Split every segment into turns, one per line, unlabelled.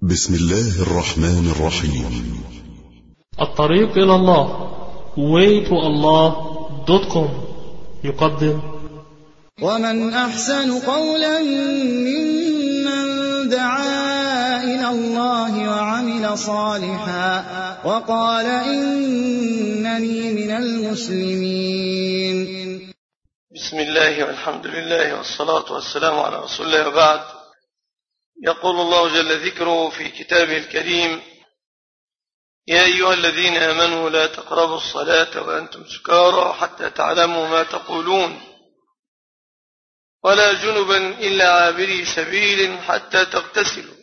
بسم الله الرحمن الرحيم.
الطريق إلى الله waytoallah.com يقدم
ومن أحسن قولا ممن دعا إلى الله وعمل صالحا وقال إنني من المسلمين.
بسم الله والحمد لله والصلاة والسلام على رسول الله، وبعد. يقول الله جل ذكره في كتابه الكريم: يا أيها الذين آمنوا لا تقربوا الصلاة وأنتم سكارى حتى تعلموا ما تقولون ولا جنبا إلا عابري سبيل حتى تغتسلوا.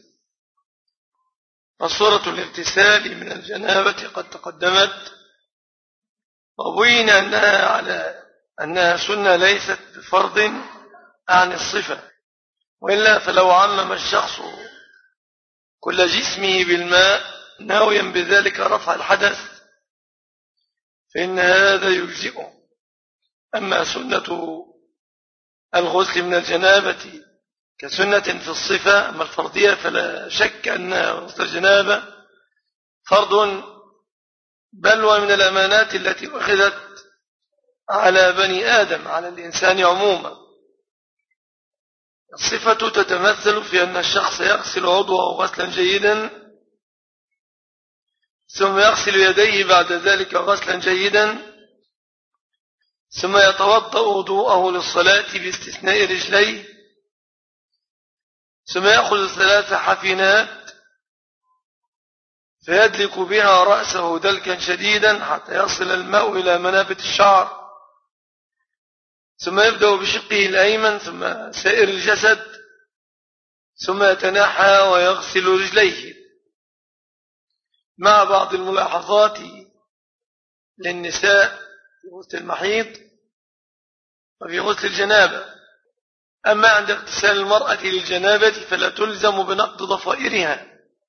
فصورة الاغتسال من الجنابة قد تقدمت، وبين أنها سنة ليست بفرض عن الصفة، وإلا فلو عمم الشخص كل جسمه بالماء ناويا بذلك رفع الحدث فإن هذا يجزئه. أما سنة الغسل من الجنابة كسنة في الصفة، أما الفرضية فلا شك أن غسل الجنابة فرض، بل ومن الأمانات التي أخذت على بني آدم، على الإنسان عموما. الصفة تتمثل في أن الشخص يغسل عضوه غسلا جيدا، ثم يغسل يديه بعد ذلك غسلا جيدا، ثم يتوضأ وضوءه للصلاة باستثناء رجليه، ثم يأخذ 3 حفنات فيدلك بها رأسه دلكا شديدا حتى يصل الماء إلى منابت الشعر، ثم يبدأ بشقه الأيمن ثم سائر الجسد، ثم يتنحى ويغسل رجليه، مع بعض الملاحظات للنساء في غسل المحيض وفي غسل الجنابة. أما عند اغتسال المرأة للجنابة فلا تلزم بنقض ضفائرها،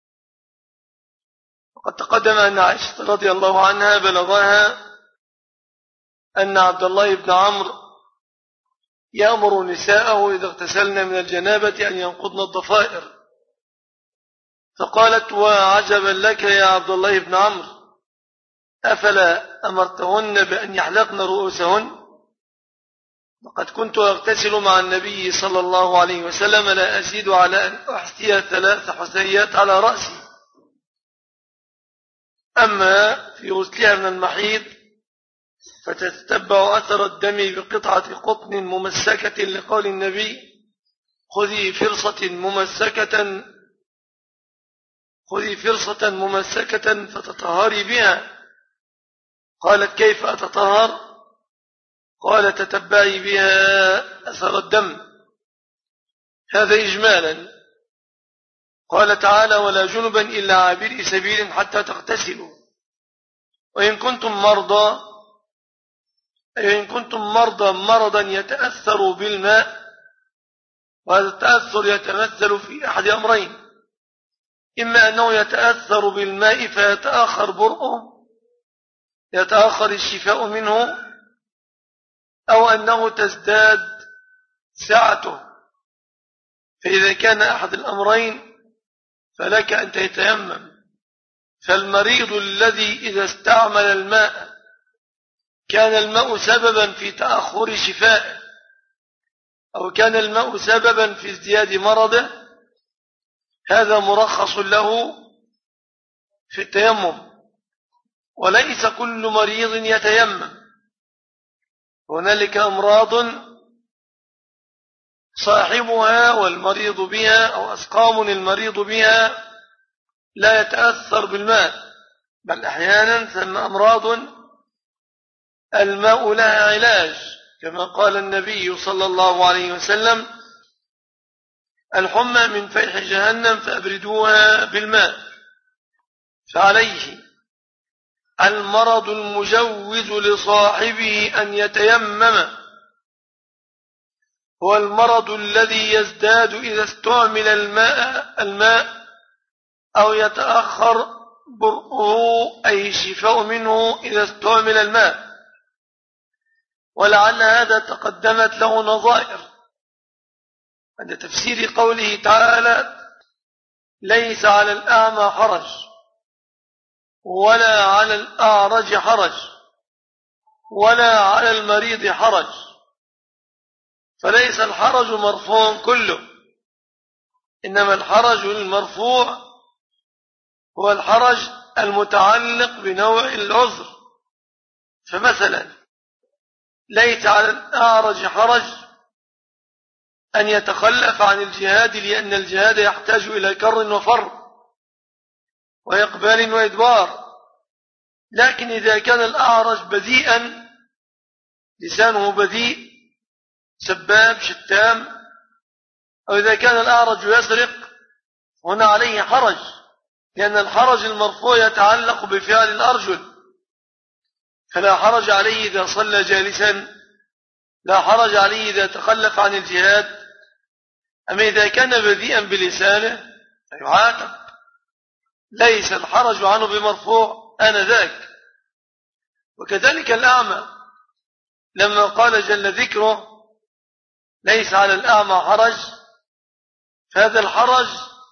وقد تقدم أن عائشة رضي الله عنها بلغها أن عبد الله بن عمرو يأمر نساءه إذا اغتسلن من الجنابة أن ينقضن الضفائر، فقالت: وعجبا لك يا عبد الله بن عمرو، أفلا أمرتهن بأن يحلقن رؤوسهن؟ وقد كنت أغتسل مع النبي صلى الله عليه وسلم لا أزيد على أن أحثي 3 حثيات على رأسي. أما في غسلها من المحيض فتتبع أثر الدم بقطعة قطن ممسكة، لقول النبي: خذي فرصة ممسكة فتطهري بها. قالت: كيف أتطهر؟ قال: تتبعي بها أثر الدم. هذا إجمالا. قال تعالى: ولا جنبا إلا عابري سبيل حتى تغتسلوا. وإن كنتم مرضى مرضا يتأثر بالماء، وهذا التأثر يتمثل في أحد أمرين: إما أنه يتأثر بالماء فيتأخر برؤه، يتأخر الشفاء منه، أو أنه تزداد سعته. فإذا كان أحد الأمرين فلك أن تتيمم. فالمريض الذي إذا استعمل الماء كان الماء سببا في تأخر شفائه، أو كان الماء سببا في ازدياد مرضه، هذا مرخص له في التيمم. وليس كل مريض يتيمم، هنالك أمراض صاحبها والمريض بها، أو أسقام المريض بها لا يتأثر بالماء، بل أحيانا ثم أمراض الماء لها علاج، كما قال النبي صلى الله عليه وسلم: الحمى من فيح جهنم فأبردوها بالماء. فعليه المرض المجوز لصاحبه أن يتيمم هو المرض الذي يزداد إذا استعمل الماء أو يتأخر برؤه، أي الشفاء منه إذا استعمل الماء. ولعل هذا تقدمت له نظائر عند تفسير قوله تعالى: ليس على الأعمى حرج ولا على الأعرج حرج ولا على المريض حرج، فليس الحرج مرفوع كله، إنما الحرج المرفوع هو الحرج المتعلق بنوع العذر. فمثلا ليس على الأعرج حرج أن يتخلف عن الجهاد، لأن الجهاد يحتاج إلى كر وفر وإقبال وإدبار. لكن إذا كان الأعرج بذيئا، لسانه بذيء سباب شتام، أو إذا كان الأعرج يسرق، هنا عليه حرج، لأن الحرج المرفوع يتعلق بفعل الأرجل، فلا حرج عليه إذا صلى جالسا، لا حرج عليه إذا تخلف عن الجهاد. أما إذا كان بذيئا بلسانه فيعاقب، ليس الحرج عنه بمرفوع آنذاك. وكذلك الأعمى، لما قال جل ذكره ليس على الأعمى حرج، فهذا الحرج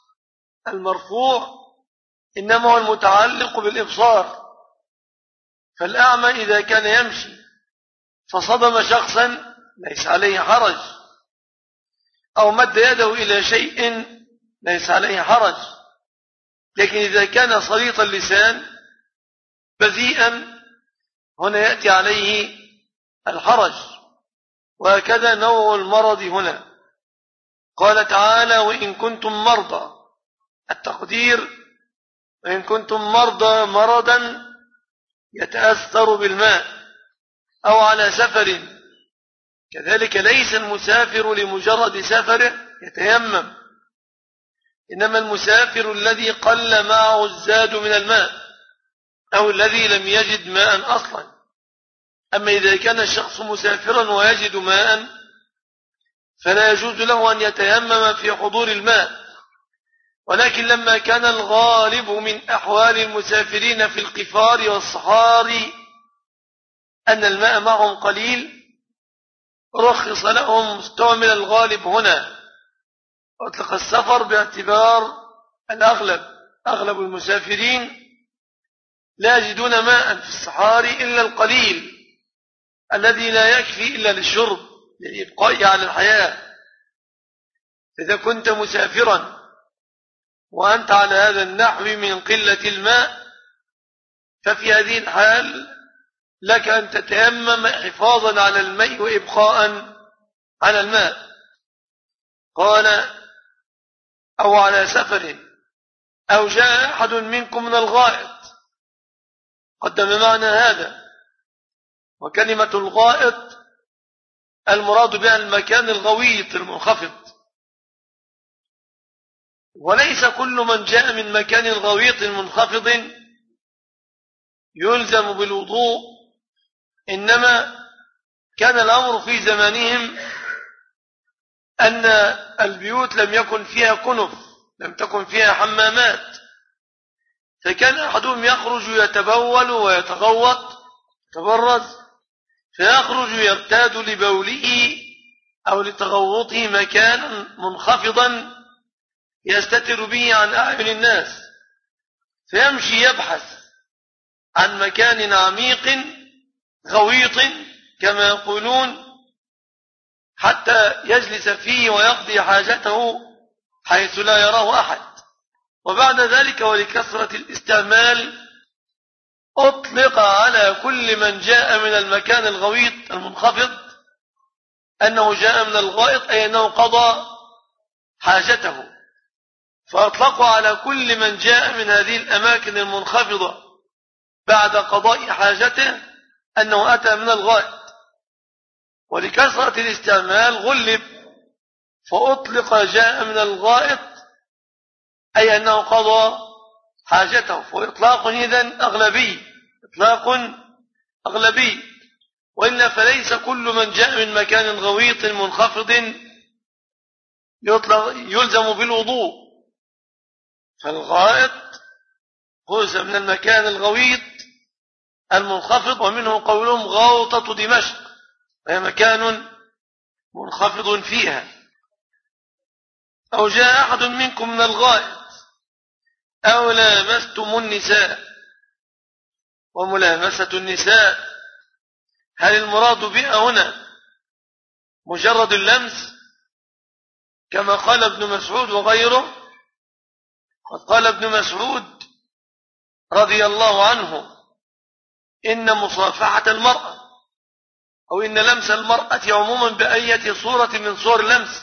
المرفوع إنما هو المتعلق بالإبصار. فالأعمى إذا كان يمشي فصدم شخصا ليس عليه حرج، أو مد يده إلى شيء ليس عليه حرج. لكن إذا كان صليط اللسان بذيئا، هنا يأتي عليه الحرج. وهكذا نوع المرض هنا. قال تعالى وإن كنتم مرضى، التقدير وإن كنتم مرضى مرضا يتأثر بالماء أو على سفر. كذلك ليس المسافر لمجرد سفره يتيمم، إنما المسافر الذي قل معه الزاد من الماء أو الذي لم يجد ماء أصلا. أما إذا كان الشخص مسافرا ويجد ماء فلا يجوز له أن يتيمم في حضور الماء. ولكن لما كان الغالب من أحوال المسافرين في القفار والصحاري أن الماء معهم قليل، رخص لهم مستعمل الغالب هنا، وأطلق السفر باعتبار الأغلب. أغلب المسافرين لا يجدون ماء في الصحاري إلا القليل الذي لا يكفي إلا للشرب للإبقاء على الحياة. إذا كنت مسافرا وأنت على هذا النحو من قلة الماء، ففي هذه الحال لك أن تتيمم حفاظا على الماء وإبقاء على الماء. قال أو على سفر أو جاء أحد منكم من الغائط، قدم معنى هذا. وكلمة الغائط المراد بها المكان الغويط المنخفض، وليس كل من جاء من مكان غويط منخفض يلزم بالوضوء. إنما كان الأمر في زمانهم أن البيوت لم يكن فيها كنف، لم تكن فيها حمامات، فكان أحدهم يخرج يتبول ويتغوط يتبرز، فيخرج يرتاد لبوله أو لتغوطه مكانا منخفضا يستتر به عن أعين الناس، فيمشي يبحث عن مكان عميق غويط كما يقولون حتى يجلس فيه ويقضي حاجته حيث لا يراه أحد. وبعد ذلك ولكثرة الاستعمال أطلق على كل من جاء من المكان الغويط المنخفض أنه جاء من الغائط، أي أنه قضى حاجته. فأطلقوا على كل من جاء من هذه الأماكن المنخفضة بعد قضاء حاجته أنه أتى من الغائط. ولكثرة الاستعمال غلب فأطلق جاء من الغائط، أي أنه قضى حاجته. فإطلاق إذن أغلبي، إطلاق أغلبي. وإلا فليس كل من جاء من مكان غويط منخفض يلزم بالوضوء. فالغائط خذ من المكان الغويط المنخفض، ومنه قولهم غوطة دمشق، وهي مكان منخفض فيها. أو جاء أحد منكم من الغائط، أو لامستم النساء. وملامسة النساء هل المراد بها هنا مجرد اللمس كما قال ابن مسعود وغيره؟ قد قال ابن مسعود رضي الله عنه إن مصافحة المرأة أو إن لمس المرأة عموما بأية صورة من صور اللمس،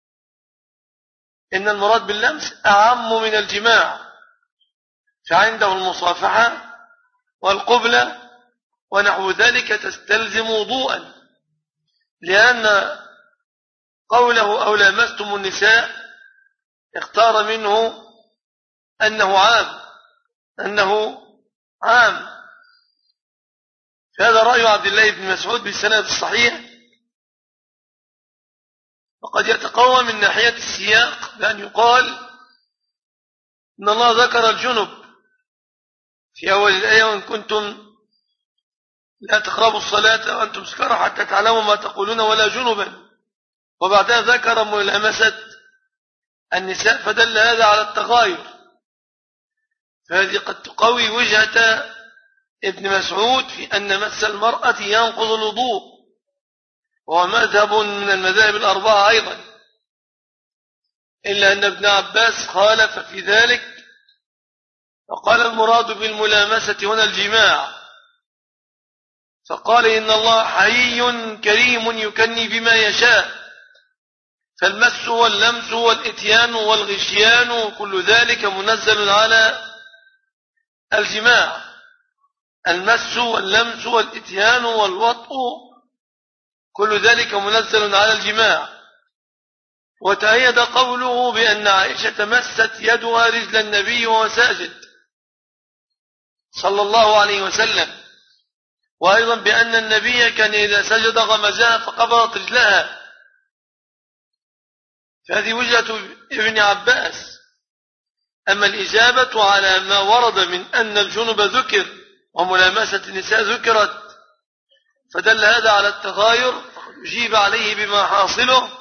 إن المراد باللمس أعم من الجماع، فعنده المصافحة والقبلة ونحو ذلك تستلزم وضوءا، لأن قوله أو لامستم النساء اختار منه أنه عام. فهذا رأي عبد الله بن مسعود بالسند الصحيح، وقد يتقوى من ناحية السياق بأن يقال إن الله ذكر الجنب في أول الآية وإن كنتم لا تقربوا الصلاة وأنتم سكارى حتى تعلموا ما تقولون ولا جنبا، وبعدها ذكر ملامسة النساء فدل هذا على التغاير. فهذه قد تقوي وجهة ابن مسعود في أن مس المرأة ينقض الوضوء، وهو مذهب من المذاهب الأربعة أيضا، إلا أن ابن عباس خالف في ذلك وقال المراد بالملامسة هنا الجماع، فقال إن الله حيي كريم يكني بما يشاء، فالمس واللمس والإتيان والغشيان كل ذلك منزل على الجماع. المس واللمس والإتيان والوطء كل ذلك منزل على الجماع. وتأيد قوله بأن عائشة مست يدها رجل النبي وهو ساجد صلى الله عليه وسلم، وأيضا بأن النبي كان إذا سجد غمزها فقبضت رجلها. فهذه وجهة ابن عباس. أما الإجابة على ما ورد من أن الجنب ذكر وملامسة النساء ذكرت فدل هذا على التغاير، يجيب عليه بما حاصله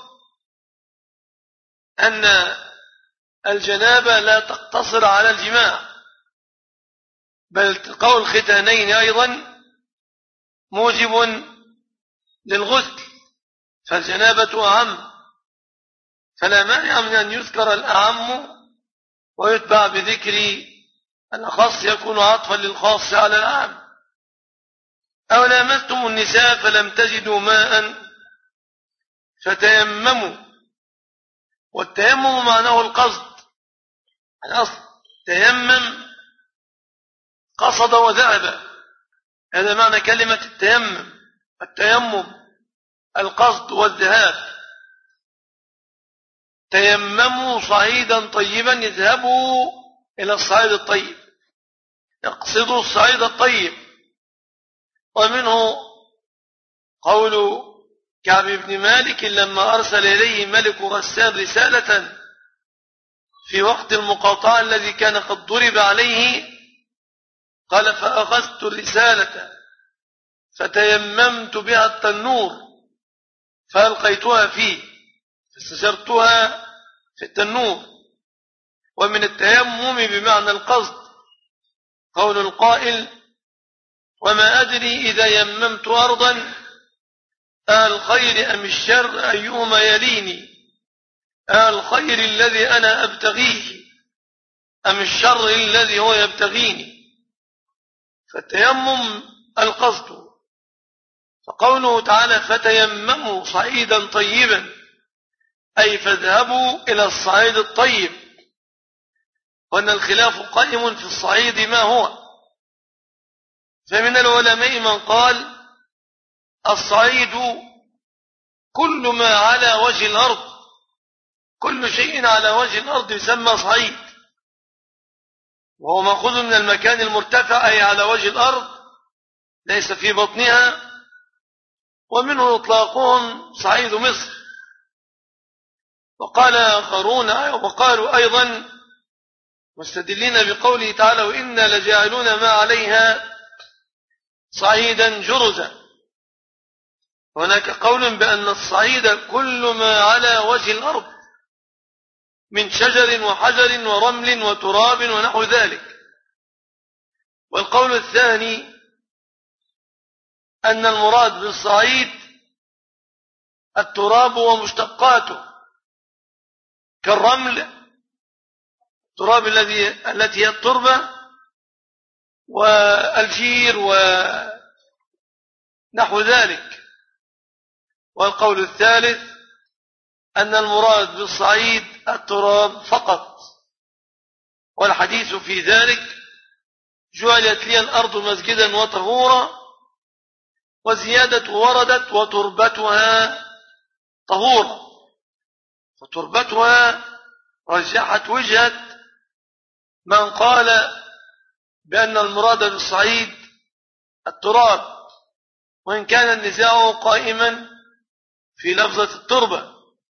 أن الجنابة لا تقتصر على الجماع، بل التقاء الختانين أيضا موجب للغسل، فالجنابة أعم، فلا مانع من أن يذكر الأعم ويتبع بذكر الأخص يكون عطفا للخاص على العام. أو لامستم النساء فلم تجدوا ماء فتيمموا، والتيمم معناه القصد، الأصل تيمم قصد وذهب، هذا معنى كلمة التيمم القصد والذهاب. تيمموا صعيدا طيبا، يذهبوا إلى الصعيد الطيب، يقصدوا الصعيد الطيب. ومنه قول كعب بن مالك لما أرسل إليه ملك غسان رسالة في وقت المقاطعة الذي كان قد ضرب عليه، قال فأخذت الرسالة فتيممت بها التنور فألقيتها فيه فاستجرتها في التنور. ومن التيمم بمعنى القصد قول القائل وما أدري إذا يممت أرضا الخير أم الشر أيهما يليني، الخير الذي أنا أبتغيه أم الشر الذي هو يبتغيني. فالتيمم القصد. فقوله تعالى فتيمموا صعيدا طيبا أي فاذهبوا إلى الصعيد الطيب، وأن الخلاف قائم في الصعيد ما هو. فمن العلماء من قال الصعيد كل ما على وجه الأرض، كل شيء على وجه الأرض يسمى صعيد، وهو مأخوذ من المكان المرتفع أي على وجه الأرض ليس في بطنها، ومنه إطلاقهم صعيد مصر. وقال آخرون وقالوا أيضا مستدلين بقوله تعالى وإنا لجاعلون ما عليها صعيدا جرزا. هناك قول بأن الصعيد كل ما على وجه الأرض من شجر وحجر ورمل وتراب ونحو ذلك. والقول الثاني أن المراد بالصعيد التراب ومشتقاته كالرمل، التراب التي هي التربة، والجير ونحو ذلك. والقول الثالث أن المراد بالصعيد التراب فقط، والحديث في ذلك جعلت لي الأرض مسجدا وطهورا، وزيادة وردت وتربتها طهورا. وتربتها رجحت وجهة من قال بأن المراد بالصعيد التراب، وإن كان النزاع قائما في لفظة التربة،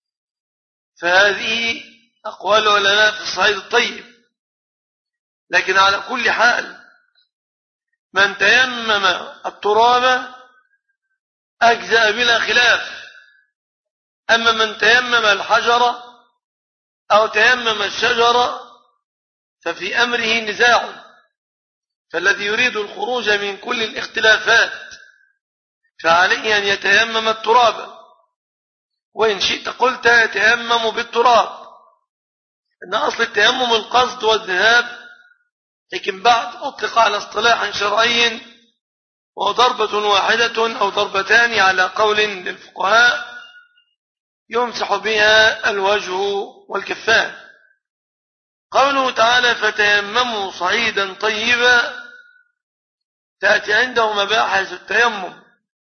فهذه أقوال العلماء في الصعيد الطيب. لكن على كل حال من تيمم التراب أجزأ بلا خلاف. أما من تيمم الحجر أو تيمم الشجر ففي أمره نزاع، فالذي يريد الخروج من كل الاختلافات فعليه أن يتيمم التراب، وإن شئت قلت يتيمم بالتراب، إن أصل التيمم القصد والذهاب، لكن بعد أطلق على اصطلاح شرعي وضربة واحدة أو ضربتان على قول للفقهاء يمسح بها الوجه والكفان. قوله تعالى فتيمموا صعيدا طيبا، تأتي عنده مباحث التيمم.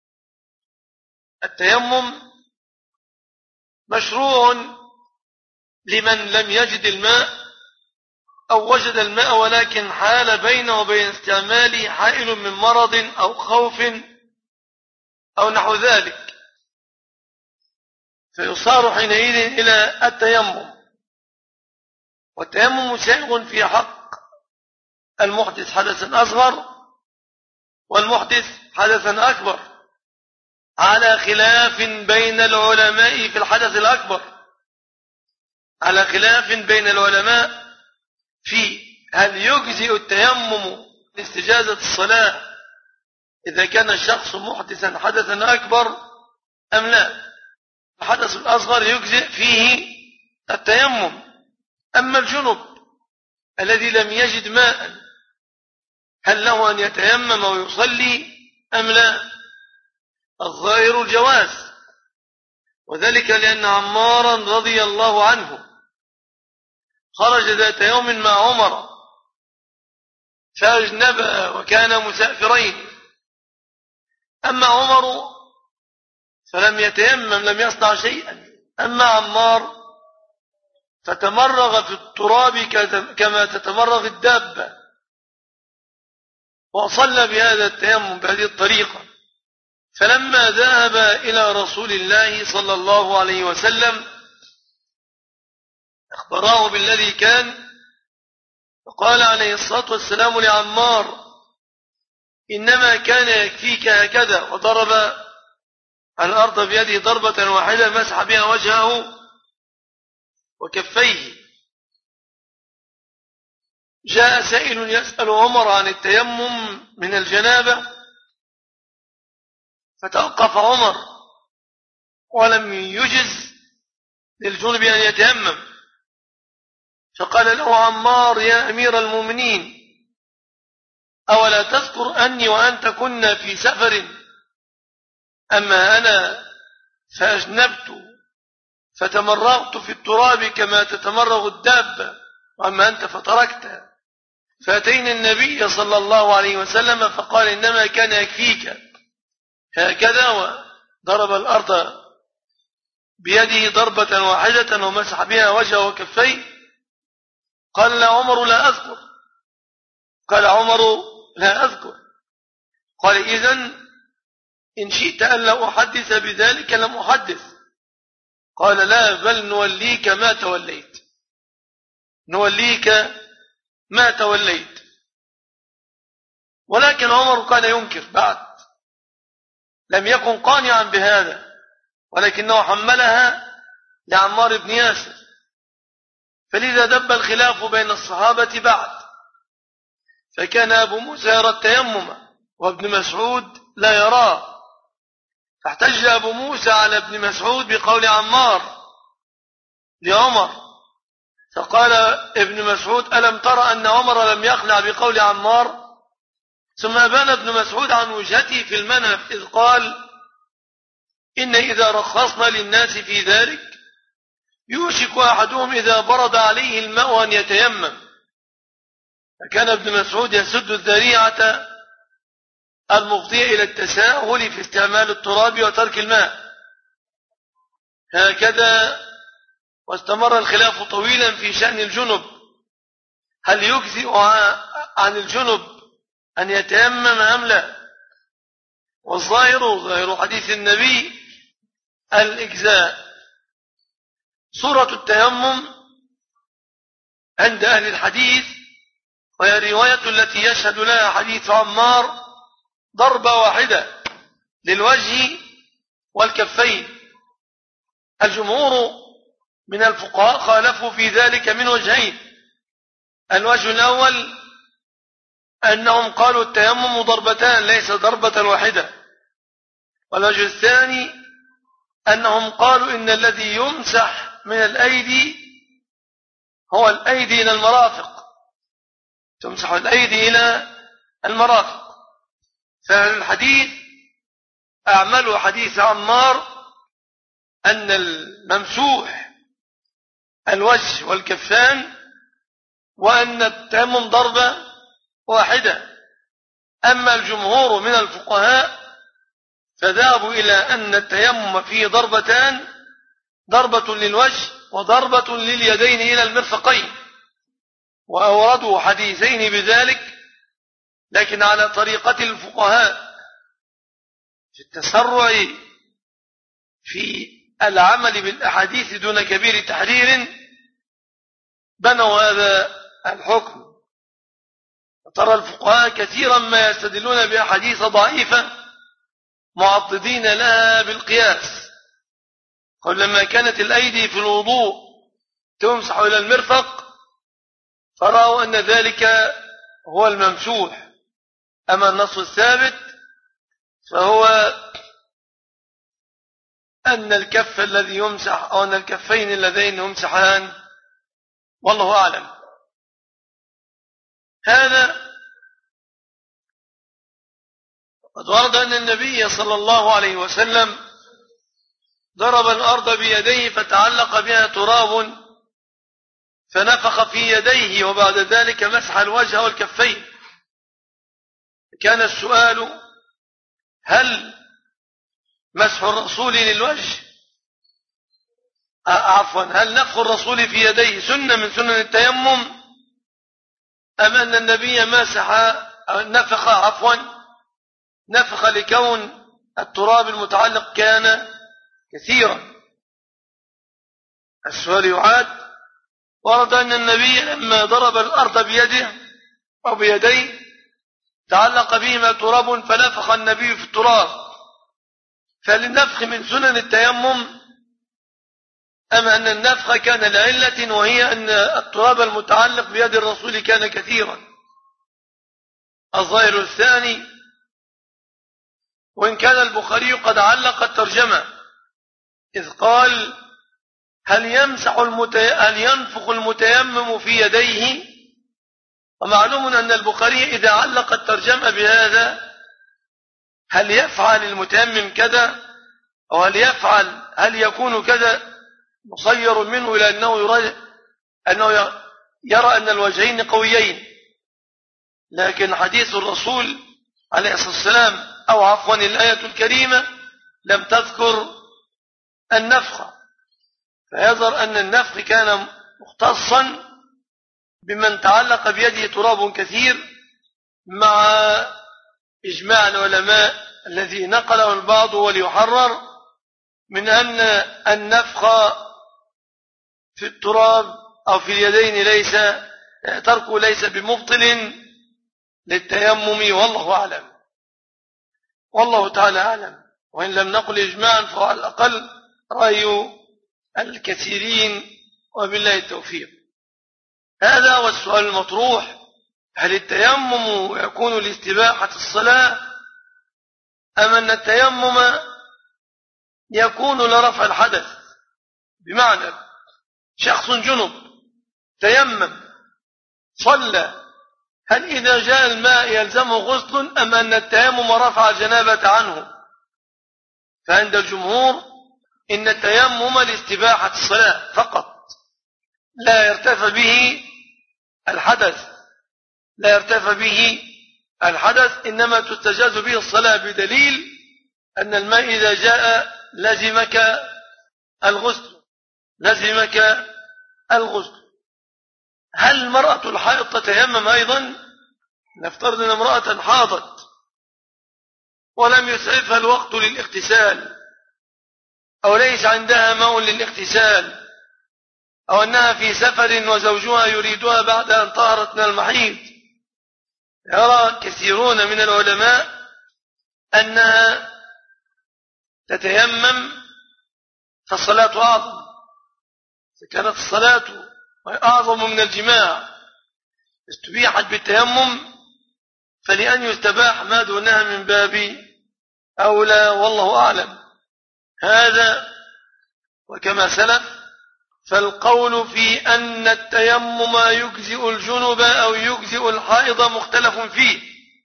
التيمم مشروع لمن لم يجد الماء أو وجد الماء ولكن حال بينه وبين استعماله حائل من مرض أو خوف أو نحو ذلك، فيصار حينئذ إلى التيمم. والتيمم سائغ في حق المحدث حدثا أصغر والمحدث حدثا أكبر، على خلاف بين العلماء في الحدث الأكبر، على خلاف بين العلماء في هل يجزئ التيمم لاستجازة الصلاة إذا كان الشخص محدثا حدثا أكبر أم لا. الحدث الأصغر يجزئ فيه التيمم. أما الجنب الذي لم يجد ماء هل له أن يتيمم ويصلي أم لا؟ الظاهر الجواز، وذلك لأن عمارا رضي الله عنه خرج ذات يوم مع عمر فأجنبا وكان مسافرين. أما عمر فلم يتيمم، لم يصنع شيئا. أما عمار فتمرغ في التراب كما تتمرغ الدابة، وصلى بهذا التيمم بهذه الطريقة. فلما ذهب إلى رسول الله صلى الله عليه وسلم أخبراه بالذي كان، فقال عليه الصلاة والسلام لعمار إنما كان يكفيك هكذا، وضرب الأرض بيده ضربة واحدة مسح بها وجهه وكفيه. جاء سائل يسأل عمر عن التيمم من الجنابة، فتوقف عمر ولم يجز للجنب أن يتيمم، فقال له عمار يا أمير المؤمنين أولا تذكر أني وأنت كنا في سفر، أما أنا فأجنبت فتمرغت في التراب كما تتمرغ الدابة، وأما أنت فتركت. فأتينا النبي صلى الله عليه وسلم فقال إنما كان يكفيك هكذا، وضرب الأرض بيده ضربة واحدة ومسح بها وجهه وكفيه. قال لا عمر لا أذكر، قال عمر لا أذكر. قال إذن إن شئت أن لا أحدث بذلك لم أحدث. قال لا بل نوليك ما توليت، نوليك ما توليت. ولكن عمر كان ينكر بعد، لم يكن قانعا بهذا، ولكنه حملها لعمار بن ياسر. فلذا دب الخلاف بين الصحابة بعد، فكان أبو موسى يرى التيمم وابن مسعود لا يراه، فاحتج أبو موسى على ابن مسعود بقول عمار لعمر، فقال ابن مسعود: ألم ترى أن عمر لم يقنع بقول عمار؟ ثم بان ابن مسعود عن وجهته في المنهج إذ قال: إن إذا رخصنا للناس في ذلك يوشك أحدهم إذا برد عليه الماء أن يتيمم. فكان ابن مسعود يسد الذريعة المفضية إلى التساهل في استعمال التراب وترك الماء. هكذا واستمر الخلاف طويلا في شأن الجنب، هل يجزئ عن الجنب أن يتيمم أم لا؟ والظاهر ظاهر حديث النبي الإجزاء. صورة التيمم عند أهل الحديث، وهي الرواية التي يشهد لها حديث عمار، ضربة واحدة للوجه والكفين. الجمهور من الفقهاء خالفوا في ذلك من وجهين: الوجه الأول أنهم قالوا التيمم ضربتان ليس ضربة واحدة، والوجه الثاني أنهم قالوا إن الذي يمسح من الأيدي هو الأيدي إلى المرافق، تمسح الأيدي إلى المرافق. فالحديث أعملوا حديث عمار أن الممسوح الوجه والكفان، وأن التيمم ضربة واحدة. أما الجمهور من الفقهاء فذهبوا إلى أن التيمم فيه ضربتان، ضربة للوجه وضربة لليدين إلى المرفقين، وأوردوا حديثين بذلك، لكن على طريقة الفقهاء في التسرع في العمل بالأحاديث دون كبير تحرير بنوا هذا الحكم. وترى الفقهاء كثيرا ما يستدلون بأحاديث ضعيفة معضدين لها بالقياس. قل لما كانت الأيدي في الوضوء تمسح إلى المرفق فرأوا أن ذلك هو الممسوح، أما النص الثابت فهو أن الكف الذي يمسح أو أن الكفين اللذين يمسحان، والله أعلم. هذا قد ورد أن النبي صلى الله عليه وسلم ضرب الأرض بيديه فتعلق بها تراب فنفخ في يديه، وبعد ذلك مسح الوجه والكفين. كان السؤال: هل مسح الرسول للوجه هل نفخ الرسول في يديه سنة من سنن التيمم، أم أن النبي نفخ لكون التراب المتعلق كان كثيرا؟ السؤال يعاد. ورد أن النبي لما ضرب الأرض بيده أو بيديه تعلق بهما تراب فنفخ النبي في التراب، فللنفخ من سنن التيمم، أم أن النفخ كان لعلة وهي أن التراب المتعلق بيد الرسول كان كثيرا؟ الظاهر الثاني، وإن كان البخاري قد علق الترجمة إذ قال: هل ينفخ المتيمم في يديه؟ ومعلوم أن البخاري إذا علق الترجمة بهذا هل يفعل المتيمم كذا، أو هل يكون كذا، مصير منه إلى أنه يرى أن الوجهين قويين. لكن حديث الرسول عليه الصلاة والسلام أو عفوا الآية الكريمة لم تذكر النفخ، فيظهر أن النفخ كان مختصا بمن تعلق بيده تراب كثير، مع إجماع العلماء الذي نقله البعض وليحرر من أن النفخ في التراب أو في اليدين تركه ليس بمبطل للتيمم، والله أعلم، والله تعالى أعلم. وإن لم نقل إجماعا فهو على الأقل رأي الكثيرين، وبالله التوفيق. هذا والسؤال المطروح: هل التيمم يكون لاستباحة الصلاة أم أن التيمم يكون لرفع الحدث؟ بمعنى شخص جنب تيمم صلى، هل إذا جاء الماء يلزمه غسل أم أن التيمم رفع الجنابة عنه؟ فعند الجمهور إن التيمم لاستباحة الصلاة فقط، لا يرتفع به الحدث، إنما تستجاز به الصلاة، بدليل أن الماء إذا جاء لزمك الغسل. هل المرأة الحائض تتيمم أيضا؟ نفترض أن امرأة حاضت ولم يسعفها الوقت للاغتسال، أو ليس عندها ماء للاغتسال، أو أنها في سفر وزوجها يريدها بعد أن طهرت من المحيض. يرى كثيرون من العلماء أنها تتيمم، فالصلاة أعظم، فكانت الصلاة أعظم من الجماع استبيحت بالتيمم، فلأن يستباح ما دونها من باب أولى، والله أعلم. هذا وكما سلف، فالقول في أن التيمم يجزئ الجنب أو يجزئ الحائض مختلف فيه.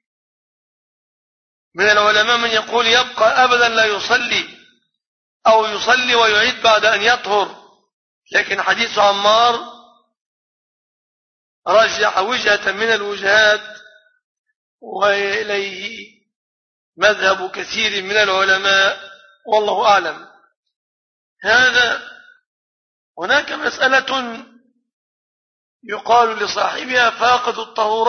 من العلماء من يقول يبقى أبدا لا يصلي، أو يصلي ويعيد بعد أن يطهر، لكن حديث عمار رجح وجهة من الوجهات، وإليه مذهب كثير من العلماء، والله أعلم. هذا. هناك مسألة يقال لصاحبها فاقد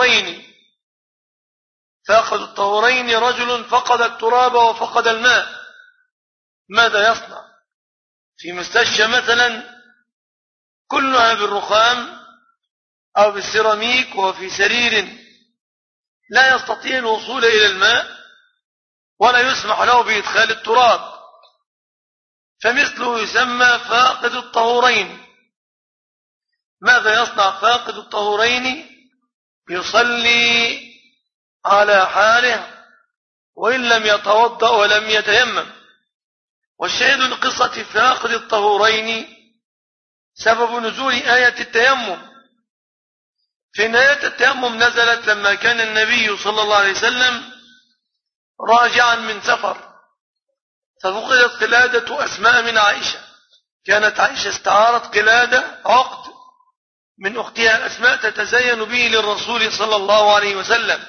الطهورين، رجل فقد التراب وفقد الماء، ماذا يصنع؟ في مستشفى مثلا كلها بالرخام أو بالسيراميك، وفي سرير لا يستطيع الوصول إلى الماء ولا يسمح له بإدخال التراب، فمثله يسمى فاقد الطهورين. ماذا يصنع فاقد الطهورين؟ يصلي على حاله وإن لم يتوضأ ولم يتيمم. والشاهد لقصة فاقد الطهورين سبب نزول آية التيمم. في آية التيمم نزلت لما كان النبي صلى الله عليه وسلم راجعا من سفر، ففقدت قلادة أسماء من عائشة. كانت عائشة استعارت قلادة عقد من أختها أسماء تتزين به للرسول صلى الله عليه وسلم،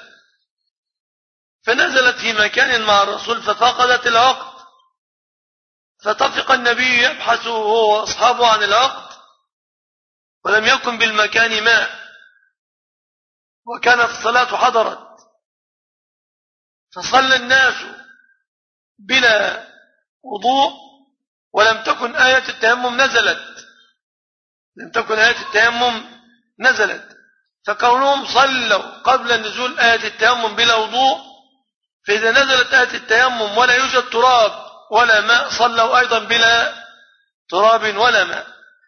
فنزلت في مكان مع الرسول ففقدت العقد، فطفق النبي يبحث هو وأصحابه عن العقد، ولم يكن بالمكان ماء، وكانت الصلاة حضرت، فصلى الناس بلا وضوء، ولم تكن آية التيمم نزلت، فكونهم صلوا قبل نزول آية التيمم بلا وضوء، فإذا نزلت آية التيمم ولا يوجد تراب ولا ماء صلوا أيضا بلا تراب ولا ماء.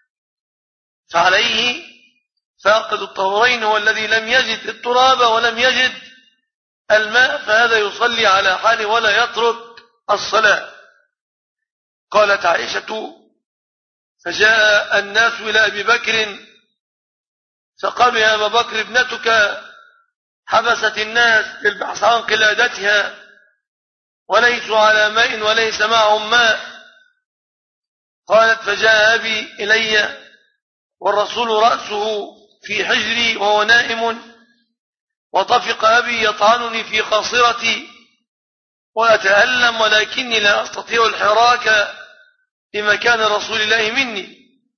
فعليه فاقد الطهورين هو الذي لم يجد التراب ولم يجد الماء، فهذا يصلي على حاله ولا يترك الصلاة. قالت عائشة: فجاء الناس إلى أبي بكر فقالوا: يا أبا بكر، ابنتك حبست الناس للبحث عن قلادتها وليسوا على ماء وليس معهم ماء. قالت: فجاء أبي إلي والرسول رأسه في حجري وهو نائم، وطفق أبي يطعنني في خاصرتي وأتألم، ولكني لا أستطيع الحراك بمكان رسول الله مني.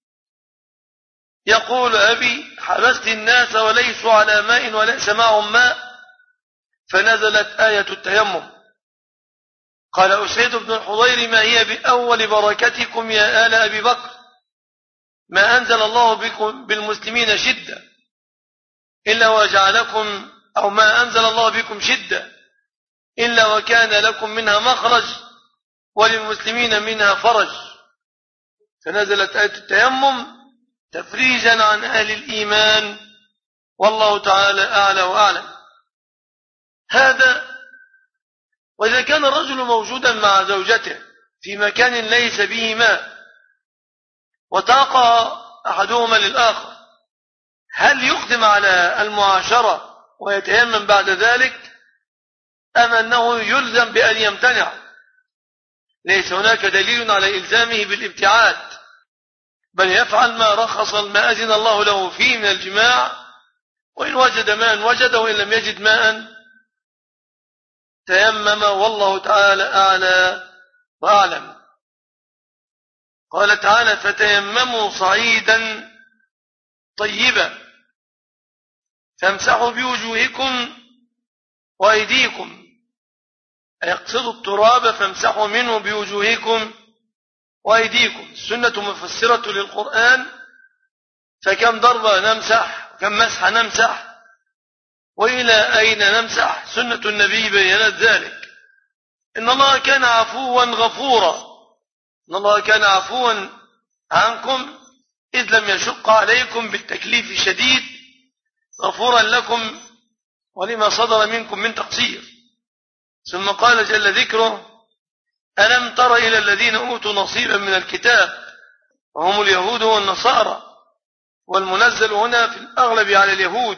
يقول أبي: حبست الناس وليسوا على ماء وليس معهم ماء، فنزلت آية التيمم. قال أسيد بن الحضير: ما هي بأول بركتكم يا آل أبي بكر؟ ما أنزل الله بكم بالمسلمين شدة إلا وجعلكم، أو ما أنزل الله بكم شدة إلا وكان لكم منها مخرج وللمسلمين منها فرج. فنزلت آية التيمم تفريجا عن أهل الإيمان والله تعالى أعلى وأعلم. هذا وإذا كان الرجل موجودا مع زوجته في مكان ليس به ماء وتاقى أحدهما للآخر، هل يقدم على المعاشرة ويتيمم بعد ذلك أم أنه يلزم بأن يمتنع؟ ليس هناك دليل على إلزامه بالابتعاد، بل يفعل ما أذن الله له فيه من الجماع، وإن وجد ماء وجد، وإن لم يجد ماء تيمم، والله تعالى أعلى وأعلم. قال تعالى: فتيمموا صعيدا طيبا فامسحوا بوجوهكم وأيديكم، يقصد التراب فامسحوا منه بوجوهكم وأيديكم. السنة مفسرة للقرآن، فكم ضربة نمسح وكم مسح نمسح وإلى أين نمسح، سنة النبي بيّنت ذلك. إن الله كان عفوا غفورا، إن الله كان عفوا عنكم إذ لم يشق عليكم بالتكليف شديد، غفورا لكم ولما صدر منكم من تقصير. ثم قال جل ذكره: ألم تر إلى الذين أوتوا نصيبا من الكتاب وهم اليهود والنصارى، والمنزل هنا في الأغلب على اليهود،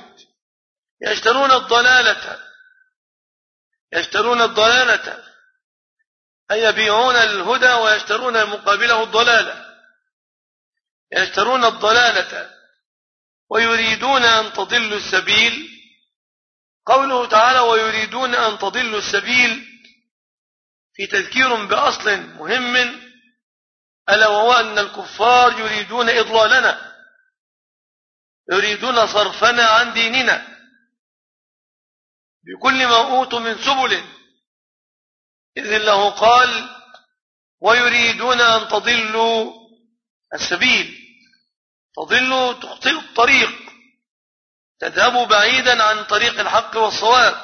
يشترون الضلالة أي يبيعون الهدى ويشترون مقابله الضلالة، يشترون الضلالة ويريدون أن تضلوا السبيل. قوله تعالى: ويريدون أن تضلوا السبيل، في تذكير بأصل مهم، ألا وهو أن الكفار يريدون إضلالنا، يريدون صرفنا عن ديننا بكل ما أوتوا من سبل، إذ الله قال: ويريدون أن تضلوا السبيل، تضلوا تخطئوا الطريق، تذهبوا بعيدا عن طريق الحق والصواب.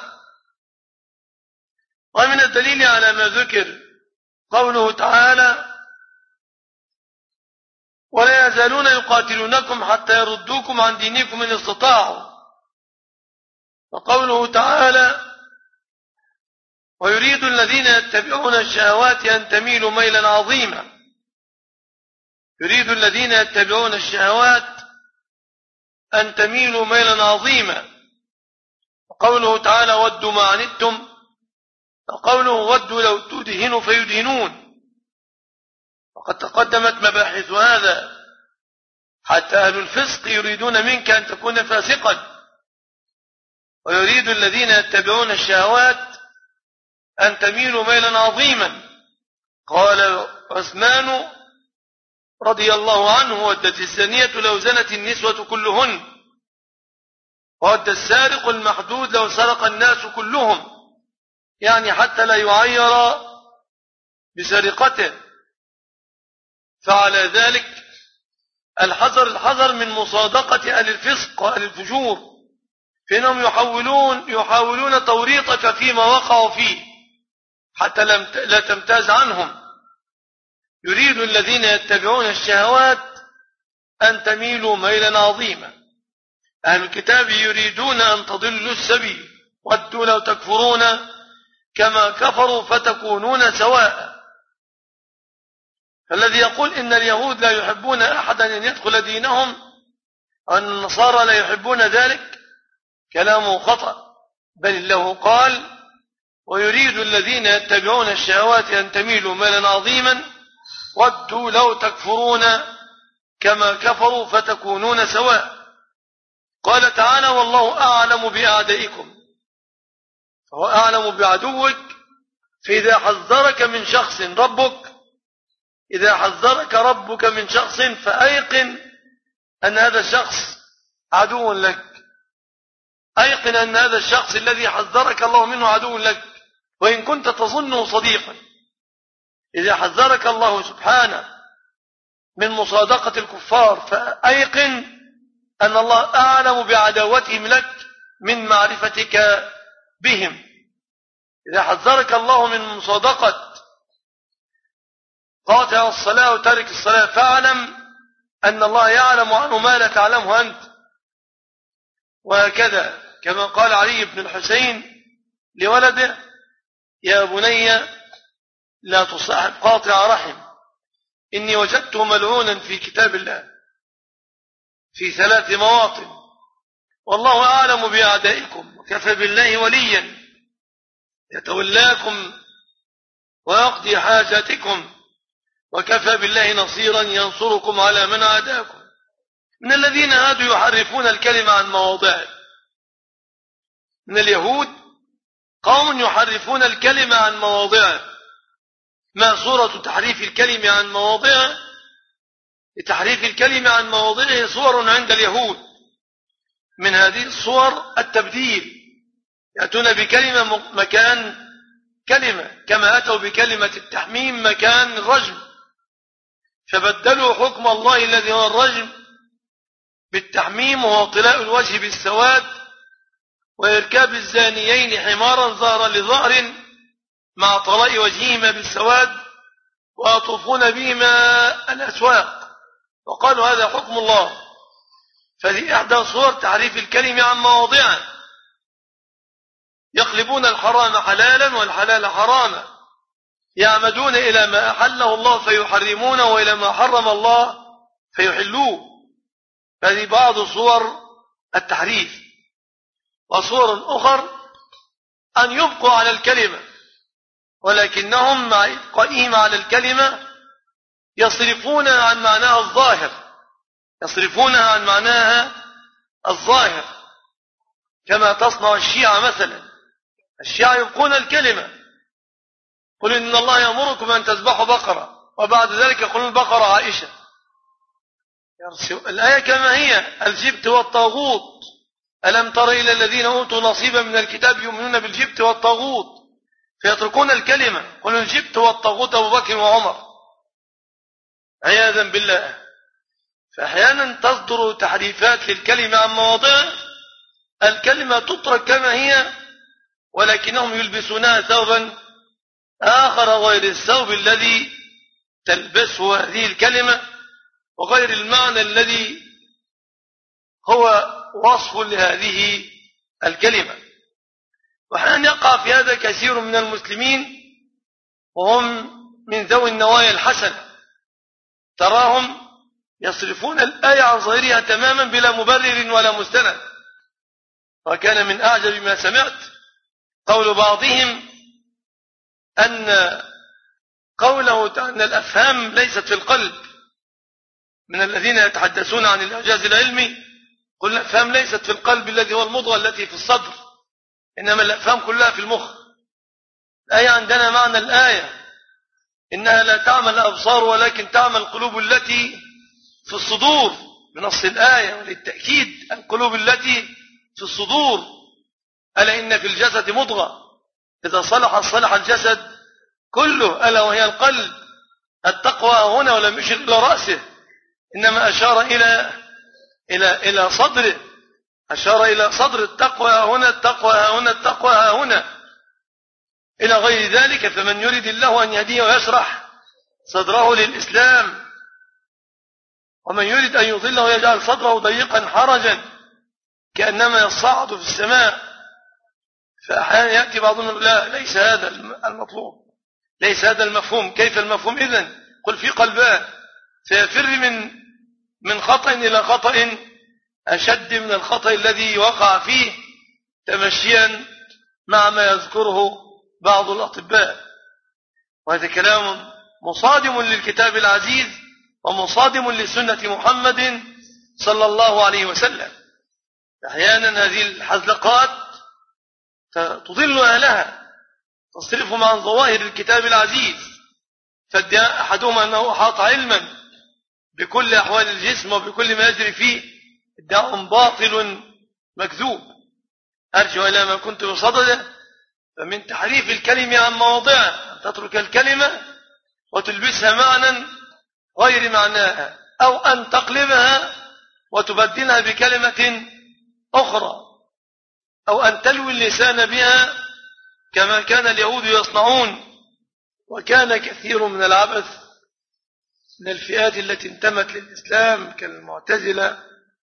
ومن الدليل على ما ذكر قوله تعالى: ولا يزالون يقاتلونكم حتى يردوكم عن دينكم إن استطاعوا. وقوله تعالى: ويريد الذين يتبعون الشهوات أن تميلوا ميلا عظيما، يريد الذين يتبعون الشهوات أن تميلوا ميلا عظيما. وقوله تعالى: ودوا ما عنتم، وقوله: ودوا لو تدهنوا فيدهنون. وقد تقدمت مباحث هذا، حتى أهل الفسق يريدون منك أن تكون فاسقا، ويريد الذين يتبعون الشهوات أن تميلوا ميلا عظيما. قال عثمان رضي الله عنه: ودت الزانية لو زنت النسوة كلهن، ود السارق المحدود لو سرق الناس كلهم، يعني حتى لا يعير بسرقته. فعلى ذلك الحذر من مصادقة أهل الفسق وأهل الفجور، فإنهم يحاولون توريطك فيما وقعوا فيه حتى لا تمتاز عنهم. يريد الذين يتبعون الشهوات أن تميلوا ميلا عظيما. أهل الكتاب يريدون أن تضلوا السبيل، ودوا لو تكفرون كما كفروا فتكونون سواء. فالذي يقول إن اليهود لا يحبون أحدا أن يدخل دينهم، وأن النصارى لا يحبون ذلك، كلامه خطأ، بل الله قال: ويريد الذين يتبعون الشهوات أن تميلوا ميلا عظيما، ودوا لو تكفرون كما كفروا فتكونون سواء. قال تعالى: والله أعلم بأعدائكم، فهو أعلم بعدوك. فإذا حذرك من شخص ربك، إذا حذرك ربك من شخص فأيقن أن هذا الشخص عدو لك، أيقن أن هذا الشخص الذي حذرك الله منه عدو لك، وإن كنت تظنه صديقا. إذا حذرك الله سبحانه من مصادقة الكفار فأيقن أن الله أعلم بعداوتهم لك من معرفتك بهم. إذا حذرك الله من مصادقة قاطع الصلاة وتارك الصلاة فاعلم أن الله يعلم عنه ما لا تعلمه أنت. وهكذا كما قال علي بن الحسين لولده: يا بني لا تصاحب قاطع رحم، إني وجدته ملعونا في كتاب الله في 3 مواطن، والله أعلم بأعدائكم وكفى بالله وليا يتولاكم ويقضي حاجاتكم، وكفى بالله نصيرا ينصركم على من عاداكم. من الذين هادوا يحرفون الكلمة عن مواضعه، من اليهود قوم يحرفون الكلمة عن مواضعه. ما صورة تحريف الكلمة عن مواضعه؟ لتحريف الكلمة عن مواضعه صور عند اليهود، من هذه الصور التبديل، يأتون بكلمة مكان كلمة، كما أتوا بكلمة التحميم مكان الرجم، فبدلوا حكم الله الذي هو الرجم بالتحميم، وهو طلاء الوجه بالسواد وإركاب الزانيين حمارا ظهرا لظهر مع طلاء وجههما بالسواد ويطوفون بهما الأسواق، وقالوا هذا حكم الله. فهذه إحدى صور تحريف الكلمة عن مواضعه، يقلبون الحرام حلالا والحلال حراما، يعمدون إلى ما أحله الله فيحرمونه وإلى ما حرم الله فيحلوه. هذه بعض صور التحريف. وصور أخر أن يبقوا على الكلمة، ولكنهم مع إبقائهم على الكلمة يصرفونها عن معناها الظاهر، يصرفونها عن معناها الظاهر، كما تصنع الشيعة مثلا. الشيعة يبقون الكلمة: قل إن الله يأمركم أن تذبحوا بقرة، وبعد ذلك يقولون البقرة عائشة. الآية كما هي: الجبت والطاغوت، ألم تر إلى الذين أوتوا نصيبا من الكتاب يؤمنون بالجبت والطاغوت، فيتركون الكلمة. قل الجبت والطاغوت أبو بكر وعمر، عياذا بالله. فأحيانا تصدر تحريفات للكلمة عن مواضعها، الكلمة تترك كما هي، ولكنهم يلبسونها ثوبا آخر غير الثوب الذي تلبسه هذه الكلمة، وغير المعنى الذي هو وصف لهذه الكلمة. وأحيانا يقع في هذا كثير من المسلمين وهم من ذوي النوايا الحسنة، تراهم يصرفون الآية عن ظاهرها تماما بلا مبرر ولا مستند. وكان من أعجب ما سمعت قول بعضهم أن قوله أن الأفهام ليست في القلب، من الذين يتحدثون عن الإعجاز العلمي قل الأفهام ليست في القلب الذي هو المضغة التي في الصدر، إنما الأفهام كلها في المخ. الآية عندنا معنى الآية إنها لا تعمل الأبصار ولكن تعمل القلوب التي في الصدور، بنص الآية. وللتأكيد القلوب التي في الصدور، ألا إن في الجسد مضغة إذا صلح صلح الجسد كله، ألا وهي القلب. التقوى هنا ولم يشر إلى رأسه، إنما أشار إلى صدره، أشار إلى صدر. التقوى هنا، التقوى هنا، التقوى هنا، إلى غير ذلك. فمن يريد الله أن يهديه ويشرح صدره للإسلام، ومن يريد أن يضله يجعل صدره ضيقا حرجا كأنما يصعد في السماء. فأحيانا يأتي بعضنا لا، ليس هذا المطلوب، ليس هذا المفهوم. كيف المفهوم إذن؟ قل في قلبان، سيفر من خطأ إلى خطأ أشد من الخطأ الذي وقع فيه، تمشيا مع ما يذكره بعض الأطباء. وهذا كلام مصادم للكتاب العزيز ومصادم لسنة محمد صلى الله عليه وسلم. أحيانا هذه الحزلقات تضل أهلها، تصرفهم عن ظواهر الكتاب العزيز، فادعى أحدهم أنه أحاط علما بكل أحوال الجسم وبكل ما يجري فيه، ادعاء باطل مكذوب. أرجع إلى ما كنت بصدده. فمن تحريف الكلمة عن مواضعها أن تترك الكلمة وتلبسها معنى غير معناها، أو أن تقلبها وتبدلها بكلمة أخرى، أو أن تلوي اللسان بها كما كان اليهود يصنعون. وكان كثير من العبث من الفئات التي انتمت للإسلام كالمعتزلة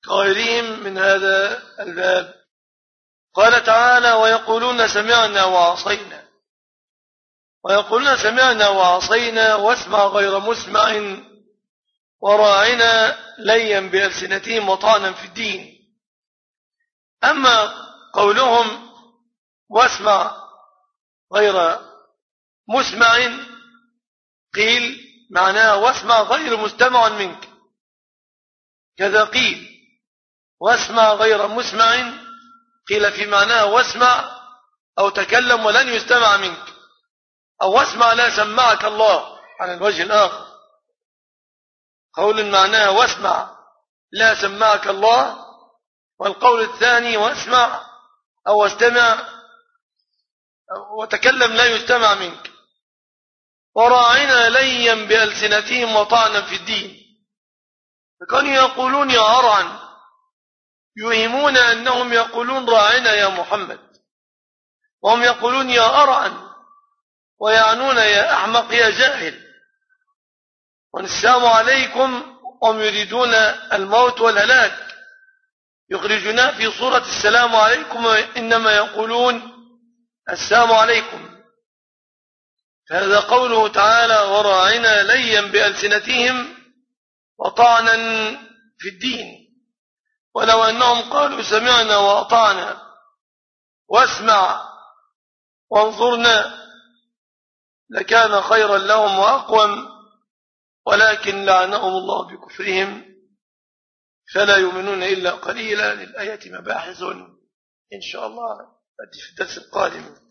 كغيرهم من هذا الباب. قال تعالى: ويقولون سمعنا وعصينا. ويقولون سمعنا وعصينا واسمع غير مسمع وراعنا ليا بألسنتهم وطعنا في الدين. أما قولهم واسمع غير مسمع قيل معناه واسمع غير مستمع منك، كذا قيل واسمع غير مسمع قيل في معناه واسمع أو تكلم ولن يستمع منك، أو واسمع لا سمعك الله على الوجه الآخر. قول معناه واسمع لا سمعك الله، والقول الثاني واسمع أو استمع وتكلم لا يستمع منك. وراعنا ليا بألسنتهم وطعنا في الدين. فكانوا يقولون يا أرعن، يوهمون أنهم يقولون راعنا يا محمد، وهم يقولون يا أرعن ويعنون يا أحمق يا جاهل. والسلام عليكم هم يريدون الموت والهلاك، يخرجنا في صورة السلام عليكم، إنما يقولون السلام عليكم. هذا قوله تعالى: وراعنا ليا بألسنتهم وطعنا في الدين. ولو أنهم قالوا سمعنا وأطعنا واسمع وانظرنا لكان خيرا لهم وأقوم، ولكن لعنهم الله بكفرهم فلا يؤمنون إلا قليلا. للآية مباحث إن شاء الله في الدرس القادم.